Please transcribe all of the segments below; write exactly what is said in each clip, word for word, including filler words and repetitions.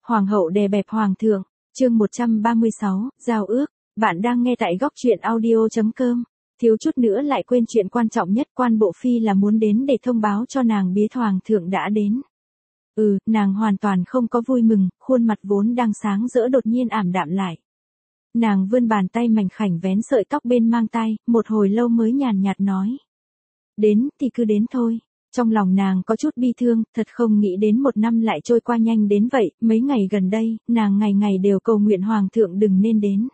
Hoàng hậu đè bẹp hoàng thượng, chương một trăm ba mươi sáu, giao ước, bạn đang nghe tại góc truyện audio chấm com. Thiếu chút nữa lại quên chuyện quan trọng nhất, quan bộ phi là muốn đến để thông báo cho nàng biết hoàng thượng đã đến. Ừ, nàng hoàn toàn không có vui mừng, khuôn mặt vốn đang sáng rỡ đột nhiên ảm đạm lại. Nàng vươn bàn tay mảnh khảnh vén sợi tóc bên mang tay, một hồi lâu mới nhàn nhạt nói. Đến thì cứ đến thôi. Trong lòng nàng có chút bi thương, thật không nghĩ đến một năm lại trôi qua nhanh đến vậy, mấy ngày gần đây, nàng ngày ngày đều cầu nguyện hoàng thượng đừng nên đến.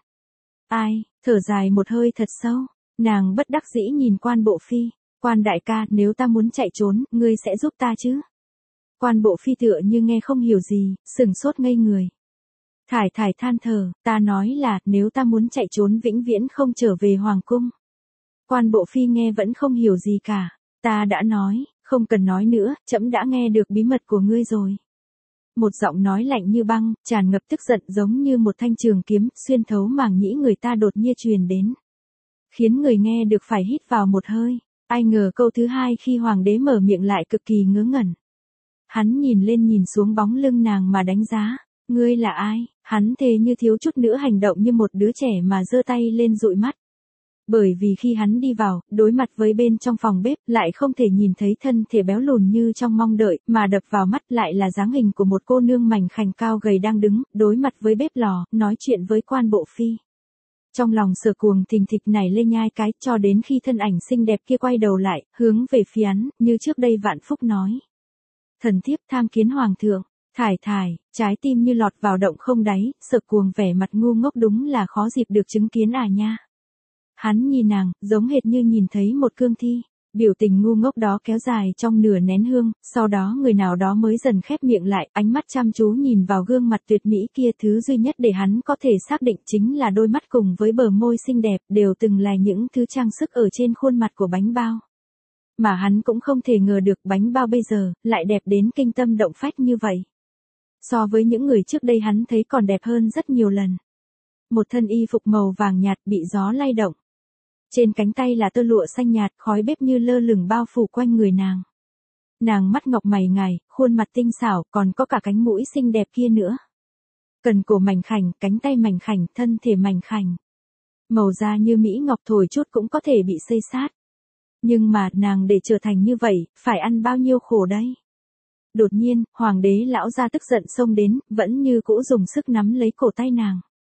Ai, thở dài một hơi thật sâu, nàng bất đắc dĩ nhìn quan bộ phi, quan đại ca, nếu ta muốn chạy trốn, ngươi sẽ giúp ta chứ? Quan bộ phi tựa như nghe không hiểu gì, sừng sốt ngây người. Thải thải than thở, ta nói là, nếu ta muốn chạy trốn vĩnh viễn không trở về hoàng cung. Quan bộ phi nghe vẫn không hiểu gì cả, ta đã nói. Không cần nói nữa, trẫm đã nghe được bí mật của ngươi rồi. Một giọng nói lạnh như băng, tràn ngập tức giận giống như một thanh trường kiếm, xuyên thấu màng nhĩ người ta đột nhiên truyền đến. Khiến người nghe được phải hít vào một hơi. Ai ngờ câu thứ hai khi hoàng đế mở miệng lại cực kỳ ngớ ngẩn. Hắn nhìn lên nhìn xuống bóng lưng nàng mà đánh giá. Ngươi là ai? Hắn thề như thiếu chút nữa hành động như một đứa trẻ mà giơ tay lên dụi mắt. Bởi vì khi hắn đi vào, đối mặt với bên trong phòng bếp, lại không thể nhìn thấy thân thể béo lùn như trong mong đợi, mà đập vào mắt lại là dáng hình của một cô nương mảnh khảnh cao gầy đang đứng, đối mặt với bếp lò, nói chuyện với quan bộ phi. Trong lòng Sở Cuồng thình thịch nảy lên nhai cái, cho đến khi thân ảnh xinh đẹp kia quay đầu lại, hướng về phía hắn, như trước đây Vạn Phúc nói. Thần thiếp tham kiến hoàng thượng, thải thải, trái tim như lọt vào động không đáy, Sở Cuồng vẻ mặt ngu ngốc đúng là khó dịp được chứng kiến à nha. Hắn nhìn nàng, giống hệt như nhìn thấy một cương thi, biểu tình ngu ngốc đó kéo dài trong nửa nén hương, sau đó người nào đó mới dần khép miệng lại, ánh mắt chăm chú nhìn vào gương mặt tuyệt mỹ kia, thứ duy nhất để hắn có thể xác định chính là đôi mắt cùng với bờ môi xinh đẹp, đều từng là những thứ trang sức ở trên khuôn mặt của bánh bao. Mà hắn cũng không thể ngờ được bánh bao bây giờ, lại đẹp đến kinh tâm động phách như vậy. So với những người trước đây hắn thấy còn đẹp hơn rất nhiều lần. Một thân y phục màu vàng nhạt bị gió lay động. Trên cánh tay là tơ lụa xanh nhạt, khói bếp như lơ lửng bao phủ quanh người nàng. Nàng mắt ngọc mày ngài, khuôn mặt tinh xảo, còn có cả cánh mũi xinh đẹp kia nữa. Cần cổ mảnh khảnh, cánh tay mảnh khảnh, thân thể mảnh khảnh. Màu da như mỹ ngọc thổi chút cũng có thể bị xây sát. Nhưng mà, nàng để trở thành như vậy, phải ăn bao nhiêu khổ đây? Đột nhiên, hoàng đế lão ra tức giận xông đến, vẫn như cũ dùng sức nắm lấy cổ tay nàng.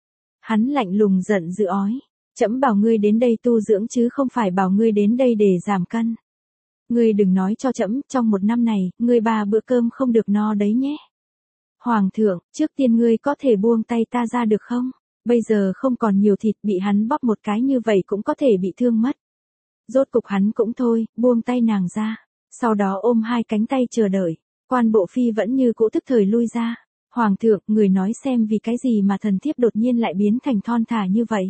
Hắn lạnh lùng giận dữ ói. Trẫm bảo ngươi đến đây tu dưỡng chứ không phải bảo ngươi đến đây để giảm cân. Ngươi đừng nói cho trẫm, trong một năm này, ngươi ba bữa cơm không được no đấy nhé. Hoàng thượng, trước tiên ngươi có thể buông tay ta ra được không? Bây giờ không còn nhiều thịt, bị hắn bóp một cái như vậy cũng có thể bị thương mất. Rốt cục hắn cũng thôi, buông tay nàng ra. Sau đó ôm hai cánh tay chờ đợi. Quan bộ phi vẫn như cũ tức thời lui ra. Hoàng thượng, người nói xem vì cái gì mà thần thiếp đột nhiên lại biến thành thon thả như vậy.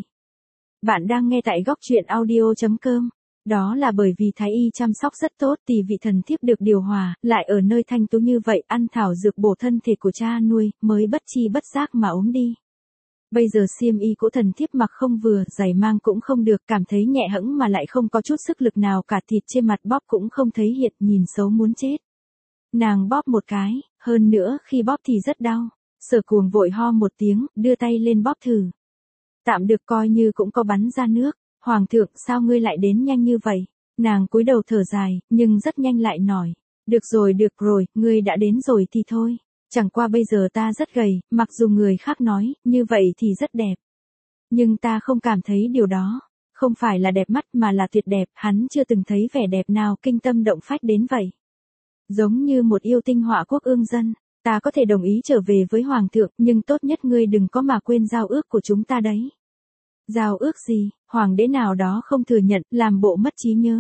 Bạn đang nghe tại góc truyện audio chấm com. Đó là bởi vì thái y chăm sóc rất tốt, tỷ vị thần thiếp được điều hòa, lại ở nơi thanh tú như vậy, ăn thảo dược bổ thân thể của cha nuôi, mới bất chi bất giác mà ốm đi. Bây giờ xiêm y của thần thiếp mặc không vừa, giày mang cũng không được, cảm thấy nhẹ hẫng mà lại không có chút sức lực nào cả, thịt trên mặt bóp cũng không thấy hiện, nhìn xấu muốn chết. Nàng bóp một cái, hơn nữa khi bóp thì rất đau. Sở Cuồng vội ho một tiếng, đưa tay lên bóp thử. Tạm được, coi như cũng có bắn ra nước. Hoàng thượng, sao ngươi lại đến nhanh như vậy? Nàng cúi đầu thở dài, nhưng rất nhanh lại nói. Được rồi được rồi, ngươi đã đến rồi thì thôi. Chẳng qua bây giờ ta rất gầy, mặc dù người khác nói, như vậy thì rất đẹp. Nhưng ta không cảm thấy điều đó. Không phải là đẹp mắt mà là tuyệt đẹp, hắn chưa từng thấy vẻ đẹp nào kinh tâm động phách đến vậy. Giống như một yêu tinh họa quốc ương dân. Ta có thể đồng ý trở về với hoàng thượng, nhưng tốt nhất ngươi đừng có mà quên giao ước của chúng ta đấy. Giao ước gì? Hoàng đế nào đó không thừa nhận, làm bộ mất trí nhớ.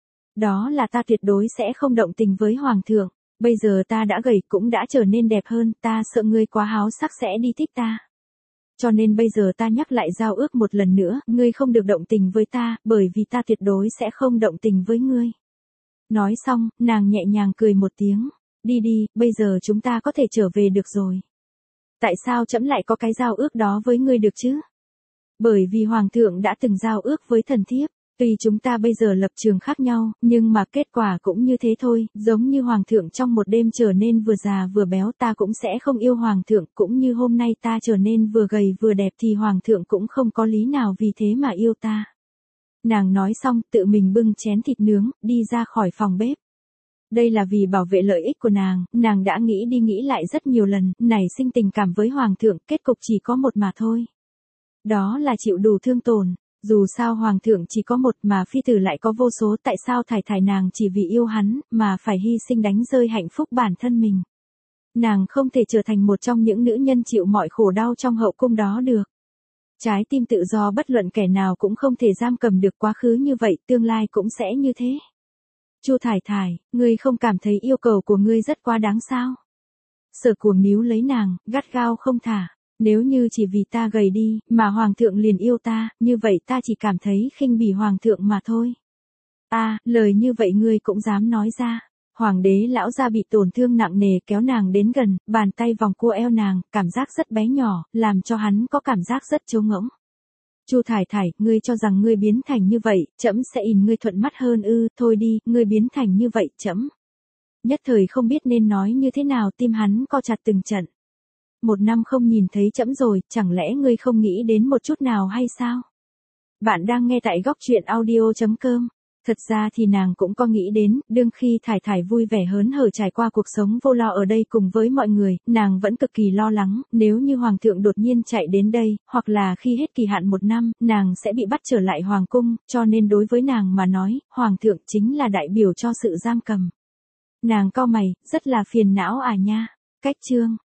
Đó là ta tuyệt đối sẽ không động tình với hoàng thượng. Bây giờ ta đã gầy cũng đã trở nên đẹp hơn, ta sợ ngươi quá háo sắc sẽ đi thích ta. Cho nên bây giờ ta nhắc lại giao ước một lần nữa, ngươi không được động tình với ta, bởi vì ta tuyệt đối sẽ không động tình với ngươi. Nói xong, nàng nhẹ nhàng cười một tiếng. Đi đi, bây giờ chúng ta có thể trở về được rồi. Tại sao trẫm lại có cái giao ước đó với ngươi được chứ? Bởi vì hoàng thượng đã từng giao ước với thần thiếp. Tuy chúng ta bây giờ lập trường khác nhau, nhưng mà kết quả cũng như thế thôi, giống như hoàng thượng trong một đêm trở nên vừa già vừa béo ta cũng sẽ không yêu hoàng thượng, cũng như hôm nay ta trở nên vừa gầy vừa đẹp thì hoàng thượng cũng không có lý nào vì thế mà yêu ta. Nàng nói xong tự mình bưng chén thịt nướng, đi ra khỏi phòng bếp. Đây là vì bảo vệ lợi ích của nàng, nàng đã nghĩ đi nghĩ lại rất nhiều lần, nảy sinh tình cảm với hoàng thượng, kết cục chỉ có một mà thôi. Đó là chịu đủ thương tổn. Dù sao hoàng thượng chỉ có một mà phi tử lại có vô số, tại sao thải thải nàng chỉ vì yêu hắn mà phải hy sinh đánh rơi hạnh phúc bản thân mình. Nàng không thể trở thành một trong những nữ nhân chịu mọi khổ đau trong hậu cung đó được. Trái tim tự do bất luận kẻ nào cũng không thể giam cầm được, quá khứ như vậy tương lai cũng sẽ như thế. Chu Thải Thải, ngươi không cảm thấy yêu cầu của ngươi rất quá đáng sao? Sở Cuồng níu lấy nàng, gắt gao không thả. Nếu như chỉ vì ta gầy đi, mà hoàng thượng liền yêu ta, như vậy ta chỉ cảm thấy khinh bỉ hoàng thượng mà thôi. À, lời như vậy ngươi cũng dám nói ra. Hoàng đế lão gia bị tổn thương nặng nề kéo nàng đến gần, bàn tay vòng cua eo nàng, cảm giác rất bé nhỏ, làm cho hắn có cảm giác rất trống ngỗng. Chu Thải Thải, ngươi cho rằng ngươi biến thành như vậy, trẫm sẽ nhìn ngươi thuận mắt hơn ư? Thôi đi, ngươi biến thành như vậy, trẫm. Nhất thời không biết nên nói như thế nào, tim hắn co chặt từng trận. Một năm không nhìn thấy trẫm rồi, chẳng lẽ ngươi không nghĩ đến một chút nào hay sao? Bạn đang nghe tại góc truyện audio chấm com. Thật ra thì nàng cũng có nghĩ đến, đương khi Thải Thải vui vẻ hớn hở trải qua cuộc sống vô lo ở đây cùng với mọi người, nàng vẫn cực kỳ lo lắng, nếu như hoàng thượng đột nhiên chạy đến đây, hoặc là khi hết kỳ hạn một năm, nàng sẽ bị bắt trở lại hoàng cung, cho nên đối với nàng mà nói, hoàng thượng chính là đại biểu cho sự giam cầm. Nàng cau mày, rất là phiền não à nha. Cách chương